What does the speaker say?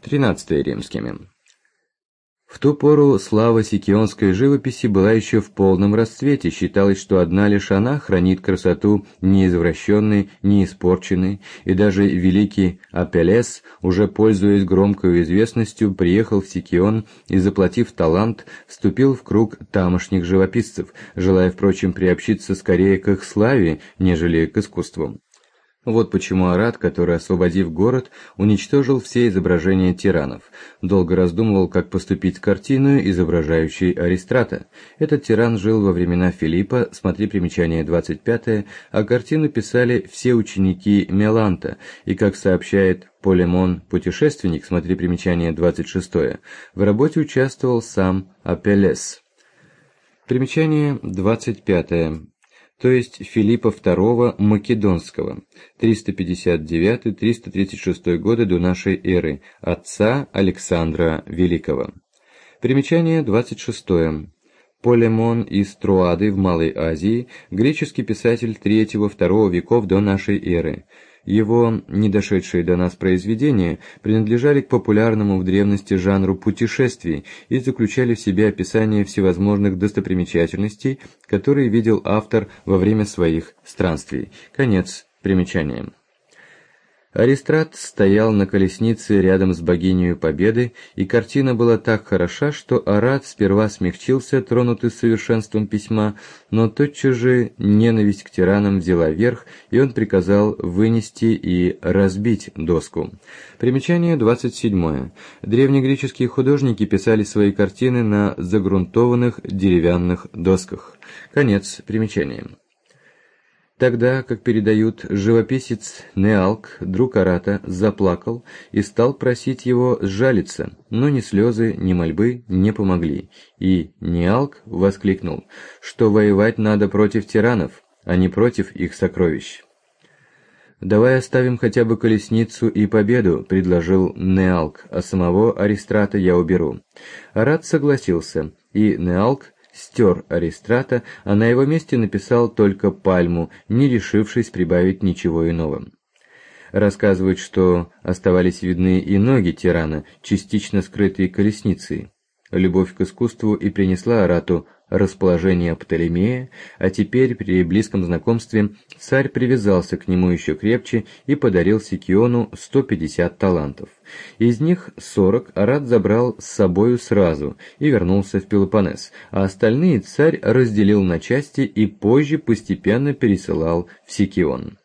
13 римскими. В ту пору слава сикионской живописи была еще в полном расцвете, считалось, что одна лишь она хранит красоту неизвращенной, неиспорченной, и даже великий Апеллес, уже пользуясь громкой известностью, приехал в Сикион и, заплатив талант, вступил в круг тамошних живописцев, желая, впрочем, приобщиться скорее к их славе, нежели к искусству. Вот почему Арат, который, освободив город, уничтожил все изображения тиранов, долго раздумывал, как поступить с картиной, изображающей Аристрата. Этот тиран жил во времена Филиппа, смотри примечание 25, а картину писали все ученики Меланта, и, как сообщает Полемон, путешественник, смотри примечание 26, в работе участвовал сам Апеллес. Примечание 25. То есть Филиппа II Македонского, 359-336 годы до нашей эры, отца Александра Великого. Примечание 26. Полемон из Троады в Малой Азии, греческий писатель III-II веков до нашей эры. Его не дошедшие до нас произведения принадлежали к популярному в древности жанру путешествий и заключали в себе описание всевозможных достопримечательностей, которые видел автор во время своих странствий. Конец примечания. Аристрат стоял на колеснице рядом с богиней Победы, и картина была так хороша, что Арат сперва смягчился, тронутый совершенством письма, но тотчас же ненависть к тиранам взяла верх, и он приказал вынести и разбить доску. Примечание 27. Древнегреческие художники писали свои картины на загрунтованных деревянных досках. Конец примечания. Тогда, как передают, живописец Неалк, друг Арата, заплакал и стал просить его сжалиться, но ни слезы, ни мольбы не помогли, и Неалк воскликнул, что воевать надо против тиранов, а не против их сокровищ. «Давай оставим хотя бы колесницу и победу», — предложил Неалк, «а самого Аристрата я уберу». Арат согласился, и Неалк стер Аристрата, а на его месте написал только пальму, не решившись прибавить ничего иного. Рассказывают, что оставались видны и ноги тирана, частично скрытые колесницей. Любовь к искусству и принесла Арату расположение Птолемея, а теперь при близком знакомстве царь привязался к нему еще крепче и подарил Сикиону 150 талантов. Из них 40 Арат забрал с собою сразу и вернулся в Пелопоннес, а остальные царь разделил на части и позже постепенно пересылал в Сикион.